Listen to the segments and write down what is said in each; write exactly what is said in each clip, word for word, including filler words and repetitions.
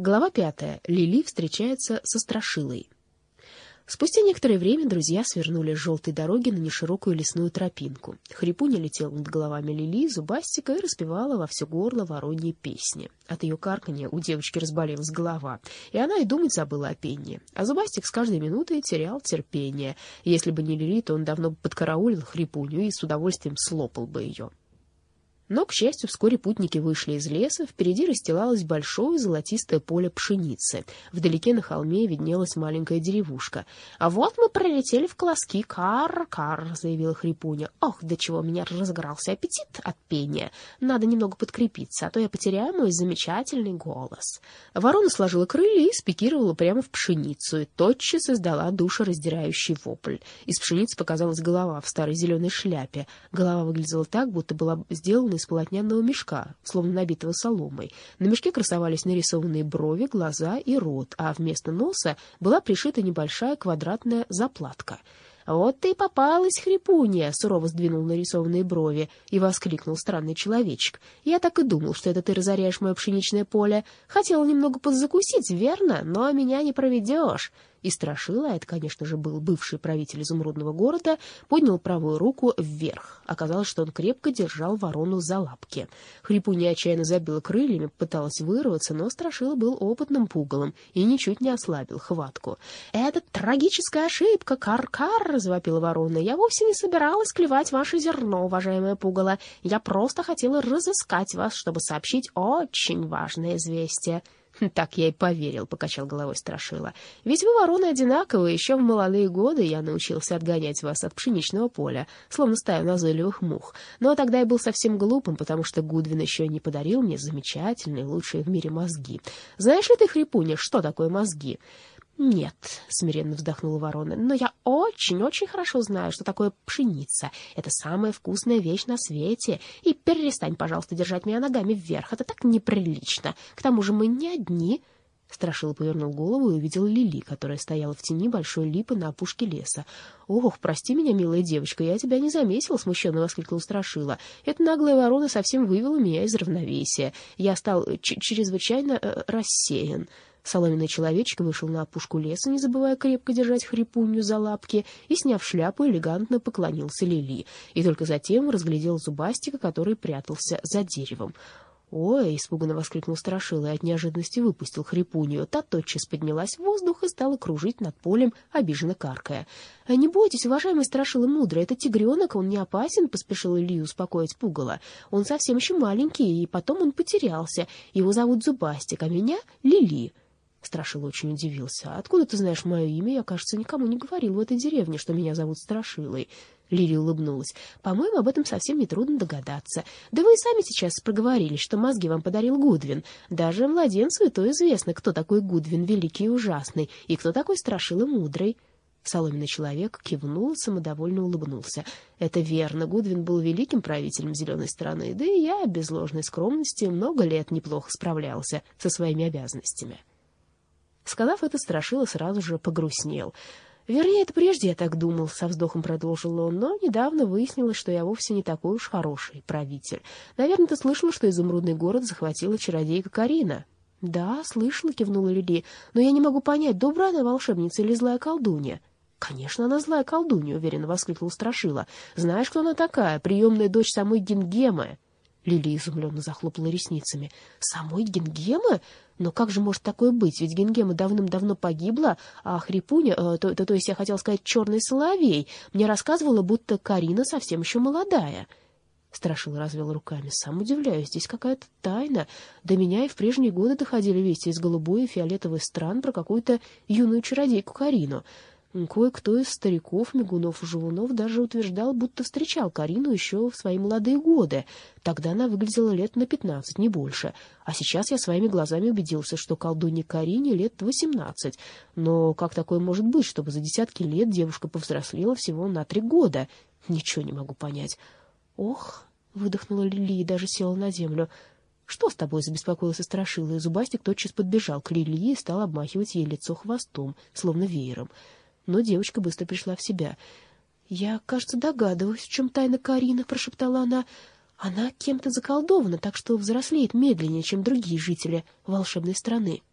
Глава пятая. Лили встречается со Страшилой. Спустя некоторое время друзья свернули с желтой дороги на неширокую лесную тропинку. Хрипуня летела над головами Лили, Зубастика и распевала во все горло вороньи песни. От ее карканья у девочки разболелась голова, и она и думать забыла о пении. А Зубастик с каждой минутой терял терпение. Если бы не Лили, то он давно бы подкараулил Хрипунью и с удовольствием слопал бы ее. Но, к счастью, вскоре путники вышли из леса, впереди расстилалось большое золотистое поле пшеницы. Вдалеке на холме виднелась маленькая деревушка. — А вот мы пролетели в колоски. Кар-кар, — заявила Хрипуня. — Ох, до чего у меня разыгрался аппетит от пения. Надо немного подкрепиться, а то я потеряю мой замечательный голос. Ворона сложила крылья и спикировала прямо в пшеницу, и тотчас издала душераздирающий вопль. Из пшеницы показалась голова в старой зеленой шляпе. Голова выглядела так, будто была сделана из полотняного мешка, словно набитого соломой. На мешке красовались нарисованные брови, глаза и рот, а вместо носа была пришита небольшая квадратная заплатка. — Вот ты и попалась, Хрипунья! — сурово сдвинул нарисованные брови и воскликнул странный человечек. — Я так и думал, что это ты разоряешь мое пшеничное поле. Хотела немного подзакусить, верно? Но меня не проведешь. И Страшила, это, конечно же, был бывший правитель изумрудного города, поднял правую руку вверх. Оказалось, что он крепко держал ворону за лапки. Хрипунья отчаянно забила крыльями, пыталась вырваться, но Страшила был опытным пугалом и ничуть не ослабил хватку. — Это трагическая ошибка, кар-кар! — завопила ворона. — Я вовсе не собиралась клевать ваше зерно, уважаемое пугало. Я просто хотела разыскать вас, чтобы сообщить очень важное известие. — Так я и поверил, — покачал головой Страшила. — Ведь вы, вороны, одинаковые. Еще в молодые годы я научился отгонять вас от пшеничного поля, словно стаю назойливых мух. Но тогда я был совсем глупым, потому что Гудвин еще не подарил мне замечательные, лучшие в мире мозги. Знаешь ли ты, Хрипуня, что такое мозги? — Нет, — смиренно вздохнула ворона, — но я очень-очень хорошо знаю, что такое пшеница. Это самая вкусная вещь на свете. И перестань, пожалуйста, держать меня ногами вверх. Это так неприлично. К тому же мы не одни. Страшила повернул голову и увидел Лили, которая стояла в тени большой липы на опушке леса. — Ох, прости меня, милая девочка, я тебя не заметила, — смущенно воскликнул Страшила. — Эта наглая ворона совсем вывела меня из равновесия. Я стал чрезвычайно э, рассеян. Соломенный человечек вышел на опушку леса, не забывая крепко держать Хрипунью за лапки, и, сняв шляпу, элегантно поклонился Лили. И только затем разглядел Зубастика, который прятался за деревом. «Ой!» — испуганно воскликнул Страшила и от неожиданности выпустил Хрипунью. Та тотчас поднялась в воздух и стала кружить над полем, обиженно каркая. — Не бойтесь, уважаемый Страшила мудрый, это тигренок, он не опасен, — поспешила Лили успокоить пугало. — Он совсем еще маленький, и потом он потерялся. Его зовут Зубастик, а меня — Лили. Страшила очень удивился. — Откуда ты знаешь мое имя? Я, кажется, никому не говорил в этой деревне, что меня зовут Страшилой. Лили улыбнулась. — По-моему, об этом совсем нетрудно догадаться. Да вы и сами сейчас проговорились, что мозги вам подарил Гудвин. Даже младенцу и то известно, кто такой Гудвин великий и ужасный, и кто такой Страшила мудрый. Соломенный человек кивнул и самодовольно улыбнулся. — Это верно, Гудвин был великим правителем зеленой страны, да и я, без ложной скромности, много лет неплохо справлялся со своими обязанностями. Сказав это, Страшила сразу же погрустнел. — Вернее, это прежде я так думал, — со вздохом продолжил он, — но недавно выяснилось, что я вовсе не такой уж хороший правитель. Наверное, ты слышала, что изумрудный город захватила чародейка Карина? — Да, слышала, — кивнула Лили, — но я не могу понять, добрая она волшебница или злая колдунья. — Конечно, она злая колдунья, — уверенно воскликнул Страшила. — Знаешь, кто она такая? Приемная дочь самой Гингемы. Лили изумленно захлопала ресницами. — Самой Гингемы? Но как же может такое быть? Ведь Гингема давным-давно погибла, а Хрипуня, э, то, то, то есть я хотела сказать черный соловей, мне рассказывала, будто Карина совсем еще молодая. Страшила развел руками. — Сам удивляюсь, здесь какая-то тайна. До меня и в прежние годы доходили вести из голубой и фиолетовой стран про какую-то юную чародейку Карину. Кое-кто из стариков, мигунов и живунов даже утверждал, будто встречал Карину еще в свои молодые годы. Тогда она выглядела лет на пятнадцать, не больше. А сейчас я своими глазами убедился, что колдунье Карине лет восемнадцать. Но как такое может быть, чтобы за десятки лет девушка повзрослела всего на три года? Ничего не могу понять. — Ох! — выдохнула Лили и даже села на землю. — Что с тобой? — забеспокоился Страшила, и Зубастик тотчас подбежал к Лили и стал обмахивать ей лицо хвостом, словно веером. Но девочка быстро пришла в себя. — Я, кажется, догадываюсь, в чем тайна Карины, — прошептала она. — Она кем-то заколдована, так что взрослеет медленнее, чем другие жители волшебной страны.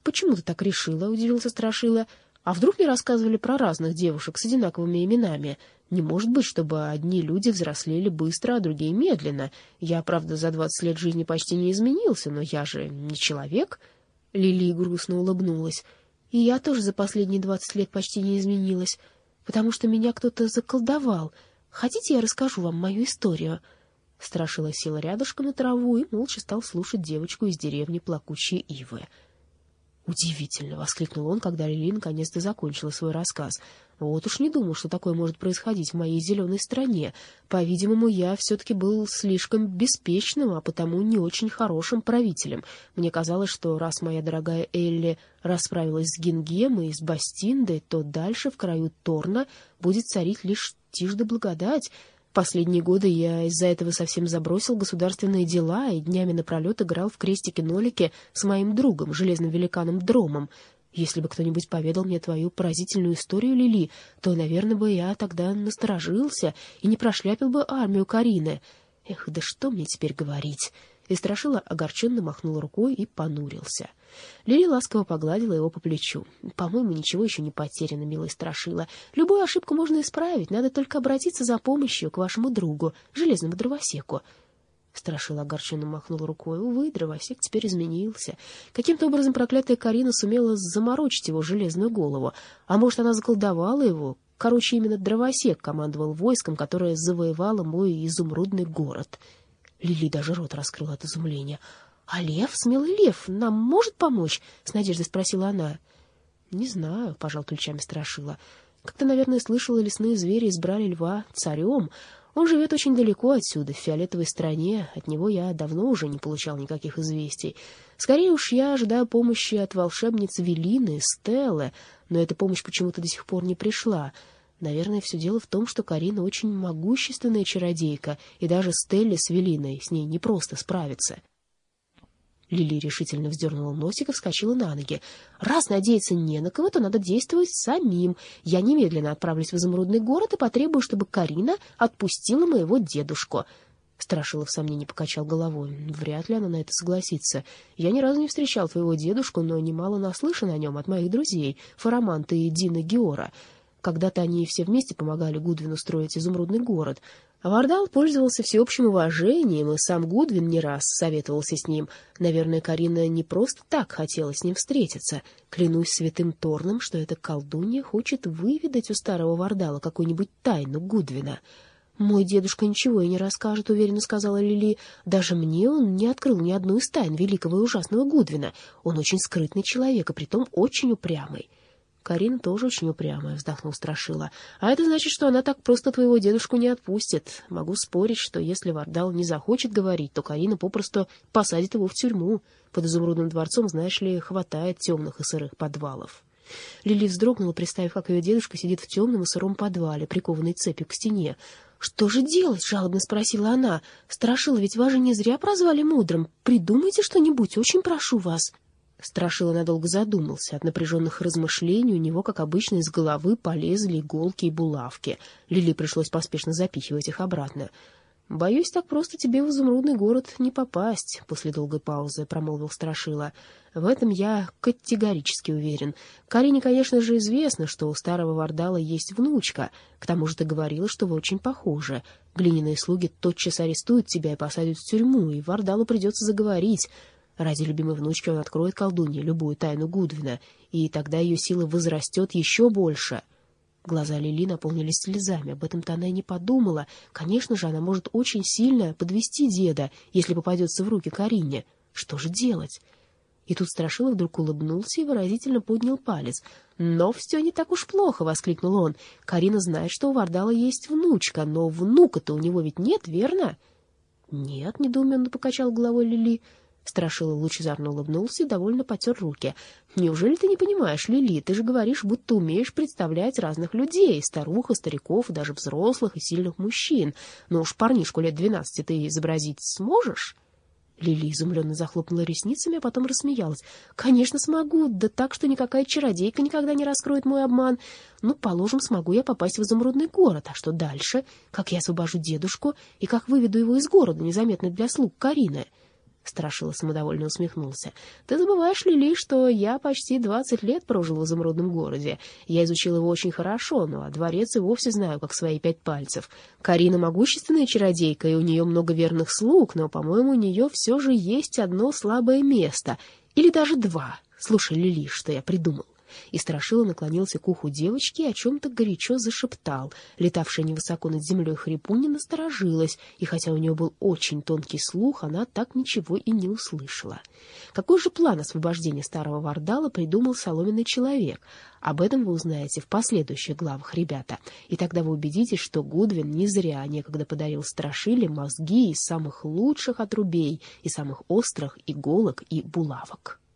почему ты так решила?» — удивился Страшила. «А вдруг мне рассказывали про разных девушек с одинаковыми именами? Не может быть, чтобы одни люди взрослели быстро, а другие медленно. Я, правда, за двадцать лет жизни почти не изменился, но я же не человек». Лили грустно улыбнулась. «И я тоже за последние двадцать лет почти не изменилась, потому что меня кто-то заколдовал. Хотите, я расскажу вам мою историю?» Страшила села рядышком на траву и молча стал слушать девочку из деревни Плакучие Ивы. «Удивительно!» — воскликнул он, когда Лили наконец-то закончила свой рассказ. «Вот уж не думал, что такое может происходить в моей зеленой стране. По-видимому, я все-таки был слишком беспечным, а потому не очень хорошим правителем. Мне казалось, что раз моя дорогая Элли расправилась с Гингем и с Бастиндой, то дальше, в краю Торна, будет царить лишь тишь да благодать. Последние годы я из-за этого совсем забросил государственные дела и днями напролет играл в крестики-нолики с моим другом, железным великаном Дромом. Если бы кто-нибудь поведал мне твою поразительную историю, Лили, то, наверное, бы я тогда насторожился и не прошляпил бы армию Карины. Эх, да что мне теперь говорить?» И Страшила огорченно махнул рукой и понурился. Лили ласково погладила его по плечу. «По-моему, ничего еще не потеряно, милый Страшила. Любую ошибку можно исправить, надо только обратиться за помощью к вашему другу, железному дровосеку». Страшила огорченно махнул рукой. Увы, дровосек теперь изменился. Каким-то образом проклятая Карина сумела заморочить его железную голову. А может, она заколдовала его? Короче, именно дровосек командовал войском, которое завоевало мой изумрудный город. Лили даже рот раскрыла от изумления. «А лев, смелый лев, нам может помочь?» — с надеждой спросила она. «Не знаю», — пожал плечами Страшила. «Как ты, наверное, слышала, лесные звери избрали льва царем. Он живет очень далеко отсюда, в фиолетовой стране. От него я давно уже не получал никаких известий. Скорее уж я ожидаю помощи от волшебниц Велины, Стеллы, но эта помощь почему-то до сих пор не пришла. Наверное, все дело в том, что Карина очень могущественная чародейка, и даже Стелле с Велиной с ней непросто справиться». Лили решительно вздернула носик и вскочила на ноги. «Раз надеяться не на кого, то надо действовать самим. Я немедленно отправлюсь в Изумрудный город и потребую, чтобы Карина отпустила моего дедушку». Страшила в сомнении покачал головой. «Вряд ли она на это согласится. Я ни разу не встречал твоего дедушку, но немало наслышан о нем от моих друзей, Фараманта и Дина Геора. Когда-то они все вместе помогали Гудвину строить Изумрудный город. Вардал пользовался всеобщим уважением, и сам Гудвин не раз советовался с ним. Наверное, Карина не просто так хотела с ним встретиться. Клянусь святым Торном, что эта колдунья хочет выведать у старого Вардала какую-нибудь тайну Гудвина». «Мой дедушка ничего и не расскажет», — уверенно сказала Лили. «Даже мне он не открыл ни одну из тайн великого и ужасного Гудвина. Он очень скрытный человек, и притом очень упрямый». «Карина тоже очень упрямая», — вздохнул Страшила. «А это значит, что она так просто твоего дедушку не отпустит. Могу спорить, что если Вардал не захочет говорить, то Карина попросту посадит его в тюрьму. Под Изумрудным дворцом, знаешь ли, хватает темных и сырых подвалов». Лили вздрогнула, представив, как ее дедушка сидит в темном и сыром подвале, прикованной цепью к стене. «Что же делать?» — жалобно спросила она. «Страшила, ведь вас же не зря прозвали мудрым. Придумайте что-нибудь, очень прошу вас». Страшила надолго задумался. От напряженных размышлений у него, как обычно, из головы полезли иголки и булавки. Лили пришлось поспешно запихивать их обратно. «Боюсь, так просто тебе в Изумрудный город не попасть», — после долгой паузы промолвил Страшила. «В этом я категорически уверен. Карине, конечно же, известно, что у старого Вардала есть внучка. К тому же ты говорила, что вы очень похожи. Глиняные слуги тотчас арестуют тебя и посадят в тюрьму, и Вардалу придется заговорить. Ради любимой внучки он откроет колдунье любую тайну Гудвина, и тогда ее сила возрастет еще больше». Глаза Лили наполнились слезами. Об этом-то она и не подумала. Конечно же, она может очень сильно подвести деда, если попадется в руки Карине. Что же делать? И тут Страшила вдруг улыбнулся и выразительно поднял палец. «Но все не так уж плохо!» — воскликнул он. «Карина знает, что у Вардала есть внучка, но внука-то у него ведь нет, верно?» «Нет», — недоуменно покачал головой Лили. Страшила лучезарно улыбнулся и довольно потер руки. «Неужели ты не понимаешь, Лили? Ты же говоришь, будто умеешь представлять разных людей, старух и стариков, и даже взрослых и сильных мужчин. Но уж парнишку лет двенадцати ты изобразить сможешь?» Лили изумленно захлопнула ресницами, а потом рассмеялась. «Конечно смогу, да так, что никакая чародейка никогда не раскроет мой обман. Ну, положим, смогу я попасть в Изумрудный город. А что дальше? Как я освобожу дедушку и как выведу его из города, незаметно для слуг Карины?» Страшила самодовольно усмехнулся. «Ты забываешь, Лили, что я почти двадцать лет прожил в изумрудном городе. Я изучил его очень хорошо, но а дворец и вовсе знаю, как свои пять пальцев. Карина могущественная чародейка, и у нее много верных слуг, но, по-моему, у нее все же есть одно слабое место. Или даже два. Слушай, Лили, что я придумал». И Страшила наклонился к уху девочки и о чем-то горячо зашептал. Летавшая невысоко над землей Хрипуня насторожилась, и хотя у нее был очень тонкий слух, она так ничего и не услышала. Какой же план освобождения старого Вардала придумал соломенный человек? Об этом вы узнаете в последующих главах, ребята. И тогда вы убедитесь, что Гудвин не зря некогда подарил Страшиле мозги из самых лучших отрубей, и самых острых иголок и булавок.